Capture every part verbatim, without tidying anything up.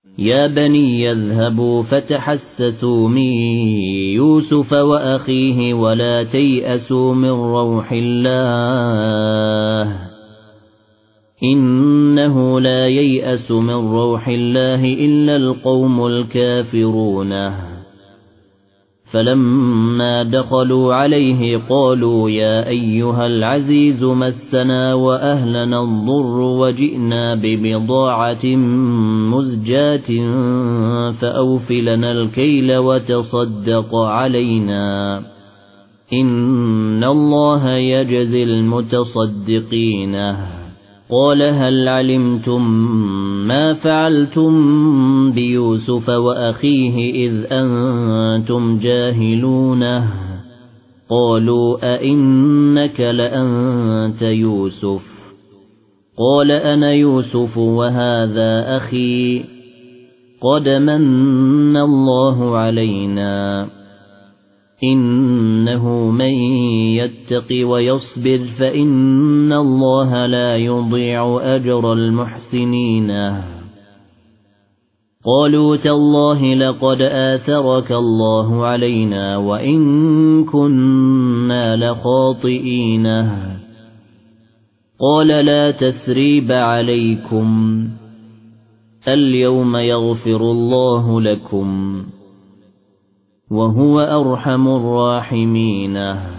يا بني يذهبوا فتحسسوا من يوسف وأخيه ولا تيأسوا من روح الله إنه لا ييأس من روح الله إلا القوم الكافرون فلما دخلوا عليه قالوا يا أيها العزيز مسنا وأهلنا الضر وجئنا ببضاعة مزجاة فأوفلنا الكيل وتصدق علينا إن الله يجزي المتصدقين قال هل علمتم ما فعلتم بيوسف وأخيه إذ أنتم جاهلونه قالوا أئنك لأنت يوسف قال أنا يوسف وهذا أخي قد من الله علينا إنه من يتق ويصبر فإن الله لا يضيع أجر المحسنين قالوا تالله لقد آثرك الله علينا وإن كنا لخاطئين قال لا تثريب عليكم اليوم يغفر الله لكم وهو أرحم الراحمين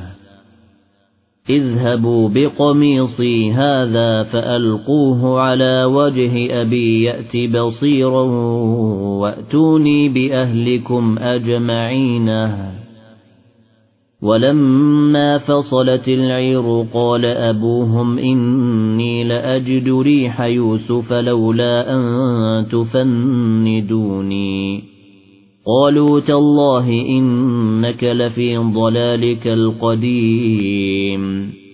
اذهبوا بقميصي هذا فألقوه على وجه أبي يأت بصيرا وأتوني بأهلكم أجمعين ولما فصلت العير قال أبوهم إني لأجد ريح يوسف لولا أن تفندوني قالوا تالله إنك لفي ضلالك القديم